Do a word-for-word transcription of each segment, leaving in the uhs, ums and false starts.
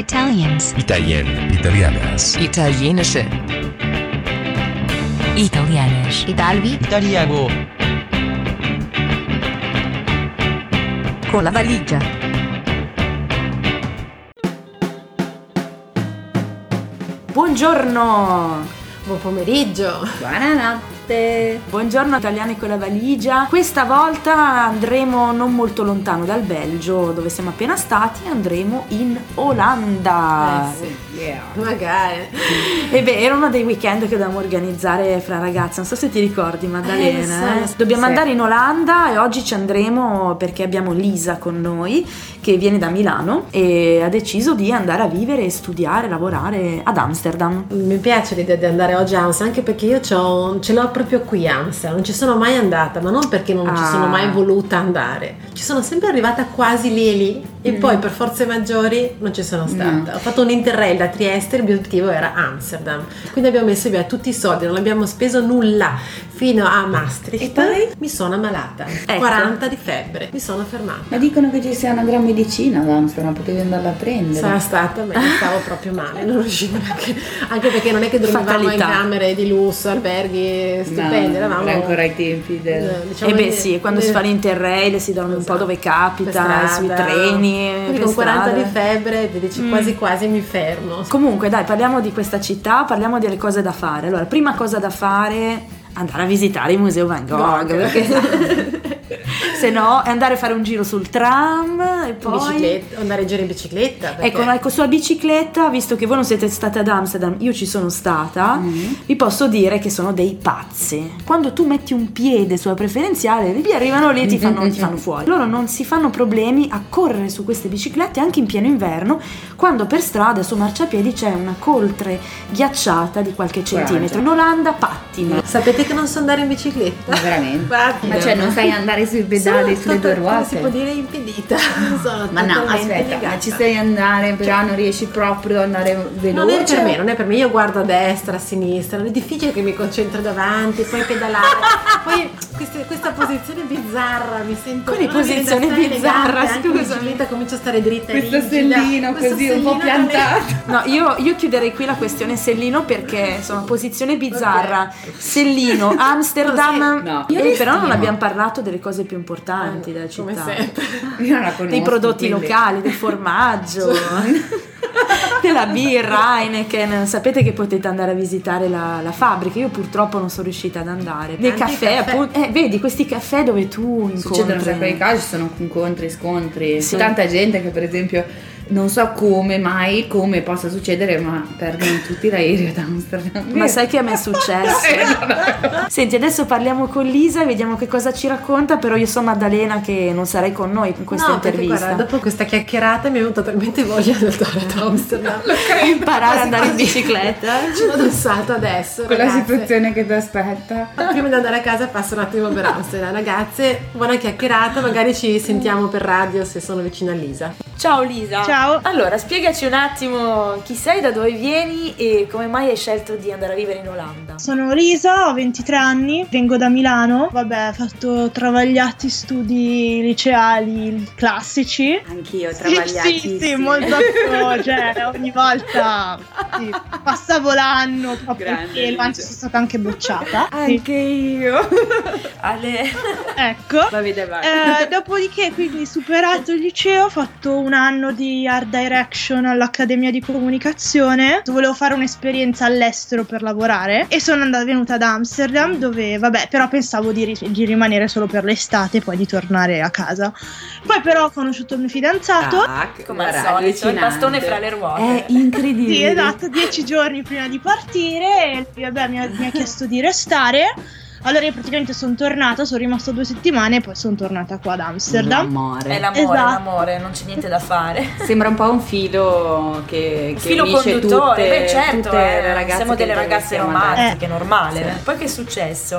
Italians. Italien, italianas. Italienische. Italianisch. Italvi. Italiano. Con la valigia. Buongiorno. Buon pomeriggio. Buonanotte. Buongiorno italiani con la valigia. Questa volta andremo non molto lontano dal Belgio, dove siamo appena stati, andremo in Olanda. Eh sì, yeah. Magari. E beh, era uno dei weekend che dovevamo organizzare fra ragazze, non so se ti ricordi Maddalena. Eh, eh? Dobbiamo sì. andare in Olanda e oggi ci andremo perché abbiamo Lisa con noi che viene da Milano e ha deciso di andare a vivere e studiare, lavorare ad Amsterdam. Mi piace l'idea di andare oggi a Amsterdam, anche perché io c'ho, ce l'ho proprio qui a Amsterdam, non ci sono mai andata, ma non perché non ah. ci sono mai voluta andare, ci sono sempre arrivata quasi lì e lì e mm. poi per forze maggiori non ci sono stata. Mm. Ho fatto un interrail da Trieste, il mio obiettivo era Amsterdam, quindi abbiamo messo via tutti i soldi, non abbiamo speso nulla fino a Maastricht e poi mi sono ammalata, ecco. quaranta di febbre, mi sono fermata. Ma dicono che ci sia una gran medicina ad Amsterdam, potevi andarla a prendere. Sarà stata, ma stavo proprio male, non riuscivo neanche, anche perché non è che dormivamo Fatalità. in camere di lusso, alberghi stupendi, no, eravamo era ancora ai tempi del... diciamo, e beh sì, quando si fa l'Interrail si dorme esatto. un po' dove capita, sui treni, quindi con quaranta di febbre ti dici mm. quasi quasi mi fermo. Comunque dai, parliamo di questa città, parliamo delle cose da fare. Allora, prima cosa da fare, andare a visitare il museo Van Gogh, perché se no è andare a fare un giro sul tram e poi bicicletta, andare in giro in bicicletta perché... ecco, ecco, sulla bicicletta, visto che voi non siete state ad Amsterdam, io ci sono stata, mm-hmm. vi posso dire che sono dei pazzi. Quando tu metti un piede sulla preferenziale, li arrivano lì e ti fanno, ti fanno fuori. Loro non si fanno problemi a correre su queste biciclette anche in pieno inverno, quando per strada su marciapiedi c'è una coltre ghiacciata di qualche centimetro. In Olanda pattini. Ma sapete che non so andare in bicicletta? Ma veramente? Pattino. Ma cioè non sai andare sui pedali, sulle tue ruote? Si può dire impedita. Sono ma no, aspetta, legata. ma ci sai andare, però cioè, non riesci proprio ad andare veloce? Non è per me, non è per me, io guardo a destra, a sinistra, non è difficile che mi concentro davanti, poi pedalare, poi queste, questa posizione bizzarra, mi sento... Quale posizione bizzarra, scusa? La comincio a stare dritta questo lì, sellino questo così sellino un po' piantato. No, io, io chiuderei qui la questione sellino perché insomma posizione bizzarra, okay. Sellino, Amsterdam, no, e però non abbiamo parlato delle cose più importanti della città, come sempre. Io non la conosco, dei prodotti quindi... locali, del formaggio, della birra, Heineken. Sapete che potete andare a visitare la, la fabbrica. Io purtroppo non sono riuscita ad andare. Nei caffè, caffè. appunto, eh, vedi questi caffè dove tu incontri. Succedono un sacco di casi, ci sono incontri, scontri, sì. tanta gente che per esempio non so come mai, come possa succedere, ma perdono tutti l'aereo ad Amsterdam. Ma sai che a me è successo? Senti, adesso parliamo con Lisa e vediamo che cosa ci racconta, però io so Maddalena che non sarai con noi in questa no, intervista. Perché, guarda, dopo questa chiacchierata mi è venuta talmente voglia di andare ad Amsterdam. Imparare ad andare in bicicletta. Ci vado un salto adesso, con ragazze. la situazione che ti aspetta. Prima di andare a casa passo un attimo per Amsterdam. Ragazze, buona chiacchierata, magari ci sentiamo per radio se sono vicina a Lisa. Ciao Lisa. Ciao. Allora, spiegaci un attimo chi sei, da dove vieni e come mai hai scelto di andare a vivere in Olanda. Sono Lisa, ho ventitré anni, vengo da Milano. Vabbè, ho fatto travagliati studi liceali classici. Anch'io travagliati. Sì, sì, sì, molto cioè ogni volta sì, passavo l'anno proprio il pelo, anzi sono stata anche bocciata. Anche sì. io. Ale. Ecco. Va bene, vai. Eh, dopodiché, quindi superato il liceo, ho fatto un anno di art direction all'Accademia di Comunicazione. Volevo fare un'esperienza all'estero per lavorare e sono andata venuta ad Amsterdam, dove vabbè, però pensavo di, ri- di rimanere solo per l'estate e poi di tornare a casa. Poi però ho conosciuto il mio fidanzato. Ah, come al solito, il bastone fra le ruote. È incredibile. Sì, esatto, dieci giorni prima di partire e lui, vabbè, mi ha, mi ha chiesto di restare. Allora io praticamente sono tornata, sono rimasta due settimane e poi sono tornata qua ad Amsterdam. L'amore. È l'amore, esatto. l'amore, non c'è niente da fare. Sembra un po' un filo che, che filo unisce conduttore, tutte, beh certo, tutte eh, le ragazze siamo delle che ragazze siamo romantiche, eh. normale. Sì. Poi che è successo?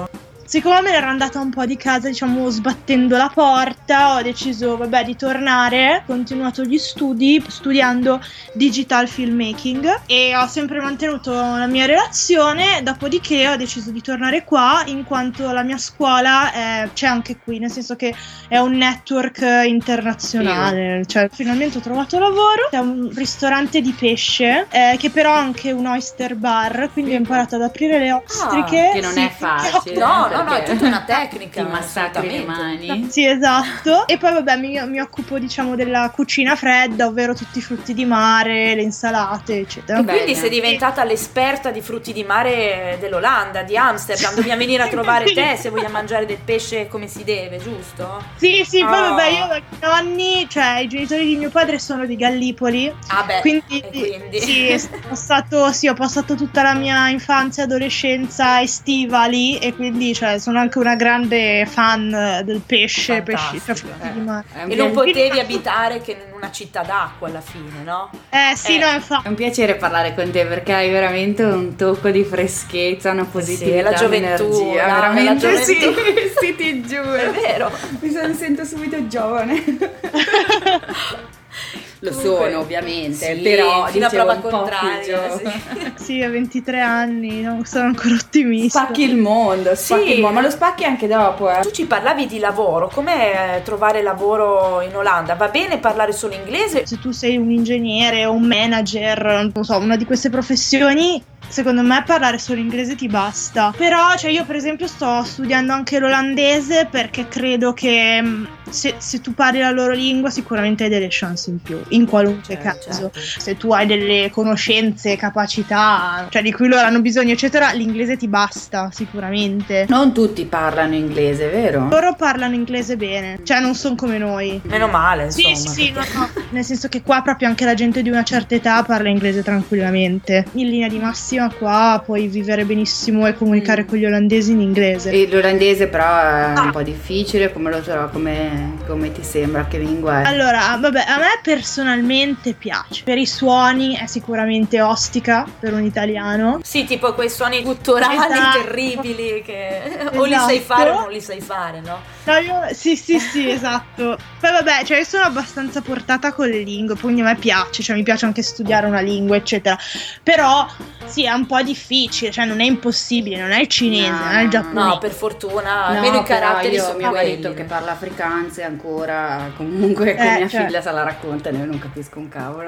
siccome me ne ero andata un po' di casa, diciamo, sbattendo la porta, ho deciso, vabbè, di tornare, ho continuato gli studi studiando digital filmmaking e ho sempre mantenuto la mia relazione, dopodiché ho deciso di tornare qua in quanto la mia scuola è, c'è anche qui, nel senso che è un network internazionale, cioè finalmente ho trovato lavoro, è un ristorante di pesce eh, che però ha anche un oyster bar, quindi ho imparato ad aprire le ostriche. Che non sì, è facile. No, no, no, è tutta una tecnica. Ti massacri le mani. Sì, esatto. E poi vabbè mi, mi occupo, diciamo, della cucina fredda, ovvero tutti i frutti di mare, le insalate, eccetera. E quindi Bene. sei diventata l'esperta di frutti di mare dell'Olanda, di Amsterdam. Dobbiamo venire a trovare te se vogliamo mangiare del pesce come si deve, giusto? Sì, sì, poi Oh. vabbè, io ho i nonni, cioè i genitori di mio padre sono di Gallipoli. Ah beh, Quindi, e quindi? sì, ho passato, sì, ho passato tutta la mia infanzia e adolescenza estiva lì e quindi, cioè, sono anche una grande fan del pesce, pesci, cioè, Fantastico, frutti eh. di mare. È un E non piacere- potevi abitare che in una città d'acqua alla fine, no? Eh sì, Eh. no, infatti. È un piacere parlare con te perché hai veramente un tocco di freschezza, una positività, la gioventù, un'energia, la- veramente la sì, gioventù. sì, ti giuro. È vero. Mi sono, sento subito giovane. Lo Comunque, sono ovviamente, sì, però fino a dicevo prova un po' più contraria, giovane. sì. Sì, a ventitré anni, non sono ancora ottimista. Spacchi il mondo, spacchi Sì. il mondo, ma lo spacchi anche dopo, eh. Tu ci parlavi di lavoro, com'è eh, trovare lavoro in Olanda? Va bene parlare solo inglese? Se tu sei un ingegnere o un manager, non so, una di queste professioni, secondo me parlare solo inglese ti basta. Però, cioè, io per esempio sto studiando anche l'olandese perché credo che mh, se, se tu parli la loro lingua sicuramente hai delle chance in più, in qualunque Certo, caso. certo. Se tu hai delle conoscenze, capacità, cioè di cui loro hanno bisogno, eccetera, l'inglese ti basta sicuramente. Non tutti parlano inglese, vero? Loro parlano inglese bene, cioè non sono come noi. Meno male, insomma. Sì, sì, sì, no, perché- no. Nel senso che qua proprio anche la gente di una certa età parla inglese tranquillamente. In linea di massima qua puoi vivere benissimo e comunicare Mm. con gli olandesi in inglese. E l'olandese però è un po' difficile, come lo trovo, come, come ti sembra, che lingua è? Allora, vabbè, a me personalmente piace. Per i suoni è sicuramente ostica per un italiano. Sì, tipo quei suoni gutturali Esatto. terribili che o li Esatto. sai fare o non li sai fare, no? No, io, sì, sì, sì, esatto. Poi vabbè, cioè io sono abbastanza portata con le lingue, quindi a me piace, cioè mi piace anche studiare una lingua, eccetera. Però sì, è un po' difficile, cioè non è impossibile, non è il cinese, No, non è il no, giapponese. No, per fortuna, No, almeno i però caratteri io, sono mio quelli. marito che parla afrikaans e ancora comunque con Eh, mia cioè. figlia se la racconta e io non capisco un cavolo.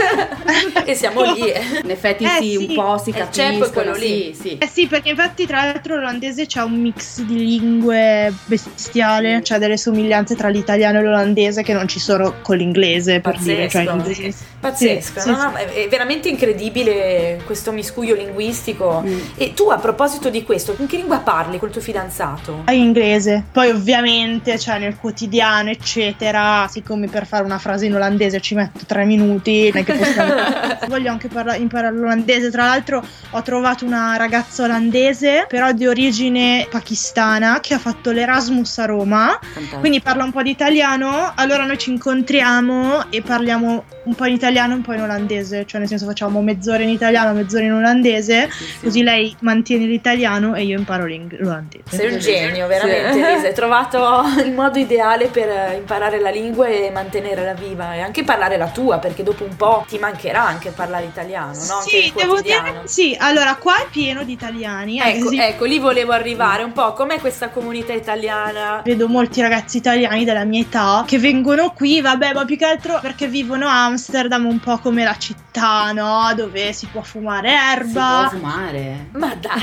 E siamo lì. eh. In effetti Eh, sì, sì. un po' si E il ceppo è capiscono, quello sì, sì. Eh sì, perché infatti tra l'altro l'olandese c'ha un mix di lingue bestiale, c'ha delle somiglianze tra l'italiano e l'olandese che non ci sono con l'inglese, per dire, cioè Pazzesco. l'inglese. Pazzesco, Sì, no, sì, no, è è veramente incredibile questo miscuglio linguistico. Mm. E tu, a proposito di questo, con che lingua parli col tuo fidanzato? in inglese. Poi ovviamente, cioè nel quotidiano, eccetera, siccome per fare una frase in olandese ci metto tre minuti, non è che possiamo... Voglio anche parla- imparare l'olandese. Tra l'altro ho trovato una ragazza olandese, però di origine pakistana, che ha fatto l'Erasmus a Roma, Fantastico. quindi parla un po' di italiano. Allora noi ci incontriamo e parliamo un po' in italiano e un po' in olandese, cioè nel senso facciamo mezz'ora in italiano, mezz'ora in olandese, Sì, sì. così lei mantiene l'italiano e io imparo l'ing- l'olandese. Sei un genio, veramente, Sì. Elisa. Hai trovato il modo ideale per eh, imparare la lingua e mantenerla viva e anche parlare la tua, perché dopo un po' ti mancherà anche parlare italiano, no? Anche Sì, nel devo quotidiano. dire sì. Allora, qua è pieno di italiani. ad Ecco, esempio, ecco, lì volevo arrivare un po'. Com'è questa comunità italiana? vedo molti ragazzi italiani della mia età che vengono qui, vabbè, ma più che altro perché vivono a Amsterdam, un po' come la città, no? Dove si può fumare Si erba. può fumare. Ma dai!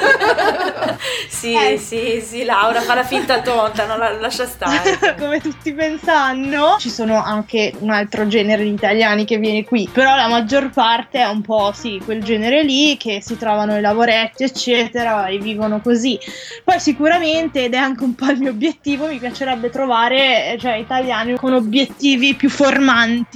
sì, Eh. sì, sì, Laura fa la finta tonta, non la lascia stare. Come tutti ben sanno, ci sono anche un altro genere di italiani che viene qui, però la maggior parte è un po' sì, quel genere lì che si trovano i lavoretti eccetera e vivono così. Poi sicuramente, ed è anche un po' il mio obiettivo, mi piacerebbe trovare, cioè, italiani con obiettivi più formanti del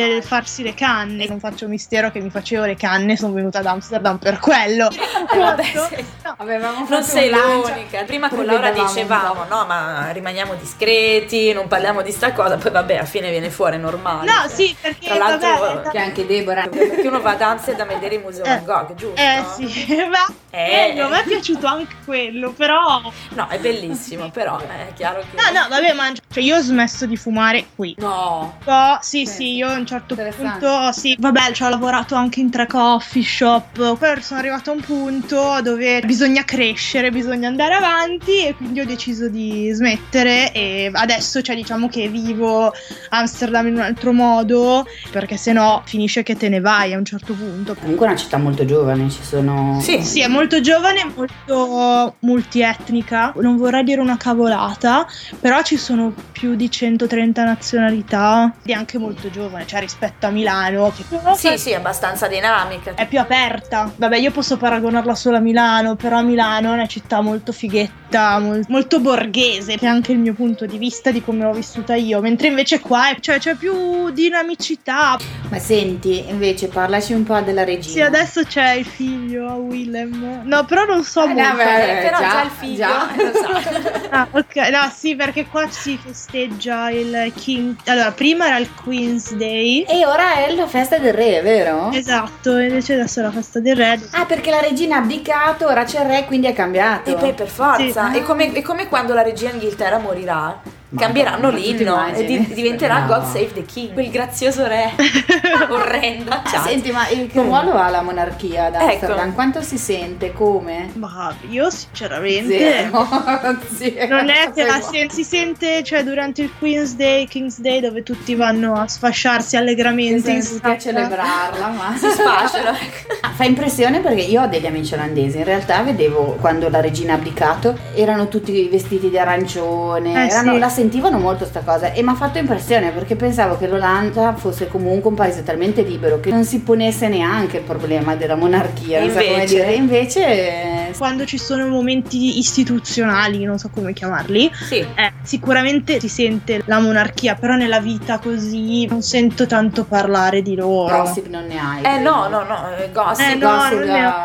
del farsi le canne. Non faccio mistero che mi facevo le canne, sono venuta ad Amsterdam per quello. Eh, vabbè, sì. No. Avevamo Non fatto sei un lancio. l'unica. Prima con Laura Prevedevamo un dicevamo no, ma rimaniamo discreti, non parliamo di sta cosa, poi vabbè, alla fine viene fuori normale. No, cioè. sì, perché Tra l'altro vabbè, Che anche Deborah. perché uno va ad Amsterdam a vedere il museo Eh, Van Gogh, giusto? eh sì, ma Eh. bello, a me è piaciuto anche quello, però No, è bellissimo, però è chiaro che no, no, vabbè, ma cioè io ho smesso di fumare qui. No. Oh, sì, Sì, sì, io a un certo interessante. punto, sì, vabbè, ci ho lavorato anche in tre coffee shop, poi sono arrivata a un punto dove bisogna crescere, bisogna andare avanti e quindi ho deciso di smettere e adesso, cioè, diciamo che vivo Amsterdam in un altro modo, perché sennò finisce che te ne vai a un certo punto. Comunque è una città molto giovane, ci sono... Sì. Sì, è molto giovane, molto multietnica. Non vorrei dire una cavolata, però ci sono più di centotrenta nazionalità ed è anche molto giovane, cioè rispetto a Milano, che Sì, sì, è abbastanza dinamica. è più aperta. Vabbè, io posso paragonarla solo a Milano, però Milano è una città molto fighetta, mol- molto borghese, che è anche il mio punto di vista di come l'ho vissuta io, mentre invece qua è- cioè, c'è più dinamicità. Ma senti, invece, parlaci un po' della regina. Sì, adesso c'è il figlio, Willem. No, però non so Eh, molto. vabbè, Eh, però già, già il figlio già. lo sa. Ah, ok, no, sì, perché qua si festeggia il King. Allora, prima era il Queen's Day. E ora è la festa del re, vero? Esatto, invece adesso è la festa del re. Ah, perché la regina ha abdicato, ora c'è il re, quindi è cambiato. E poi per forza. Sì. È, come, è come quando la regina Inghilterra morirà. Ma Cambieranno no, ma tu ti l'inno e immagini? di- diventerà No. God Save the King. Quel grazioso re. Orrendo. Ah, senti, ma il- che ruolo ha la monarchia ad Amsterdam? Ecco. Quanto si sente? Come? Ma io sinceramente Zero. Zero. non è che la Zero. sen- si sente, cioè durante il Queen's Day, King's Day, dove tutti vanno a sfasciarsi allegramente in Tutti a strada. celebrarla, ma Si sfasciano. Ah, fa impressione perché io ho degli amici olandesi, in realtà vedevo quando la regina ha abdicato erano tutti vestiti di arancione, Eh, erano- sì. la sentivano molto sta cosa e mi ha fatto impressione perché pensavo che l'Olanda fosse comunque un paese talmente libero che non si ponesse neanche il problema della monarchia, non so come Invece? dire, invece eh, Quando ci sono momenti istituzionali, non so come chiamarli, Sì. eh, sicuramente si sente la monarchia, però nella vita così non sento tanto parlare di loro. gossip non ne hai. Eh no, no, no, eh, gossip. Eh, no, Gossip, non ne ho.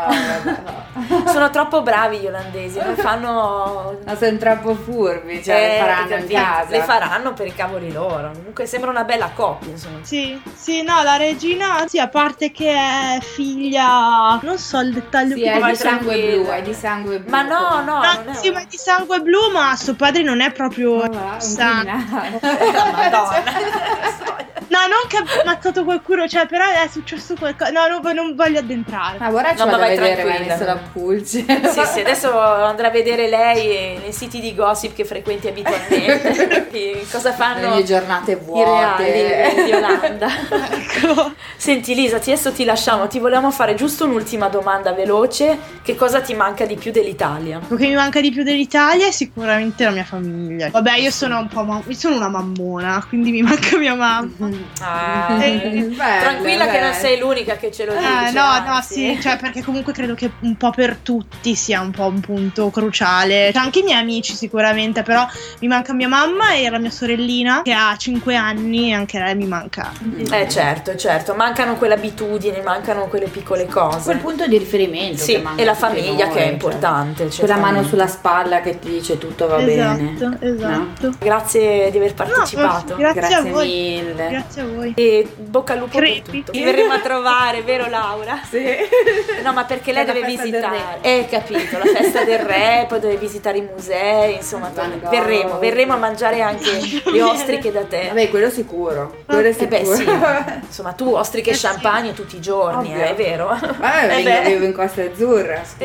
no. Sono troppo bravi gli olandesi, non fanno. Ma sono troppo furbi, cioè Eh, le faranno in capito? casa. Le faranno per i cavoli loro. Comunque sembra una bella coppia, insomma. Sì, sì, no, la regina, sì, a parte che è figlia, non so il dettaglio Sì, più è Vai di sangue tranquilla. blu, è di sangue blu. Ma no, no, No, non è sì, una- ma è di sangue blu, ma suo padre non è proprio Ma va, un santo. criminale. Madonna. No, non che ha ammazzato qualcuno, cioè, però è successo qualcosa. No, non, non voglio addentrare. Ma ora ci No, ma vado a vai vedere, mi ha tranquilla. messo la pulce. Sì, sì, adesso andrà a vedere lei nei siti di gossip che frequenti abitualmente. Che cosa Le fanno mie giornate i vuote. reali di Olanda. Ecco. Senti Lisa, ti- adesso ti lasciamo, ti volevamo fare giusto un'ultima domanda veloce. Che cosa ti manca di più dell'Italia? Quello che mi manca di più dell'Italia è sicuramente la mia famiglia. Vabbè, io sono un po' ma- io sono una mammona, quindi mi manca mia mamma. Ah, Eh, Belle, tranquilla che belle. non sei l'unica che ce lo dice. Eh, no, no, anzi. sì, cioè perché comunque credo che un po' per tutti sia un po' un punto cruciale. Cioè, anche i miei amici sicuramente, però mi manca mia mamma e la mia sorellina che ha cinque anni e anche lei mi manca. Eh certo, certo, mancano quelle abitudini, mancano quelle piccole cose. Quel punto di riferimento. Sì, che manca e la a tutti famiglia noi, che è cioè. importante. Quella mano certamente. sulla spalla che ti dice tutto va esatto, bene. esatto. Grazie di aver No, partecipato. grazie, Grazie a voi. mille. Grazie a voi. E bocca al lupo Crepi. per tutto. Ti verremo a trovare, vero Laura? Sì. No, ma perché lei Per la deve festa del visitare. Eh, capito, la festa del re, poi deve visitare i musei, insomma, Van Gogh. verremo, verremo a mangiare anche le ostriche da te. Vabbè, quello sicuro. Quello è Eh beh, sicuro. sì. Insomma, tu ostriche e Eh sì. champagne tutti i giorni, Ovvio. eh, è vero? Eh, Eh vengo, beh. vivo in Costa Azzurra, scusa.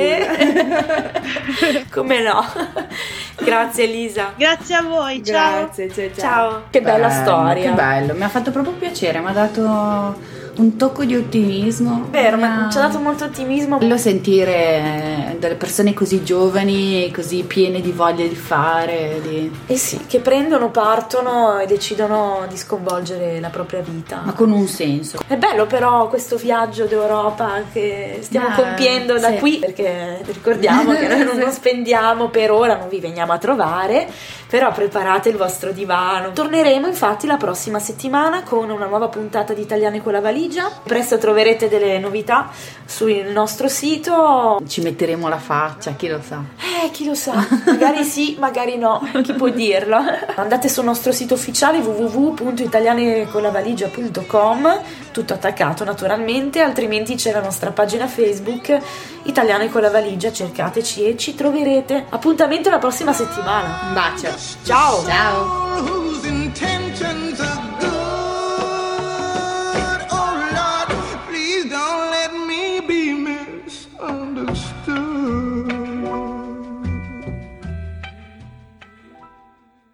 Eh. Come no? Grazie Elisa. Grazie a voi, ciao. Grazie, ciao, ciao. Ciao. Che bella Bello, storia. Che bello, mi ha fatto proprio piacere, mi ha dato un tocco di ottimismo. Vero, Mi ma ha- ci ha dato molto ottimismo. Bello sentire delle persone così giovani, così piene di voglia di fare, di... Eh sì, che prendono, partono e decidono di sconvolgere la propria vita. ma con un senso. È bello però questo viaggio d'Europa che stiamo Beh, compiendo da sì. qui, perché ricordiamo che noi non, Sì. non spendiamo per ora, non vi veniamo a trovare, Però preparate il vostro divano. Torneremo infatti la prossima settimana con una nuova puntata di Italiane con la valigia. Presto troverete delle novità sul nostro sito. Ci metteremo la faccia, chi lo sa. Eh, chi lo sa, magari sì, magari no, chi può dirlo. Andate sul nostro sito ufficiale w w w punto italianeconlavaligia punto com, tutto attaccato naturalmente, altrimenti c'è la nostra pagina Facebook Italiane con la valigia, cercateci e ci troverete. Appuntamento la prossima settimana. Un bacio. Ciao. Ciao.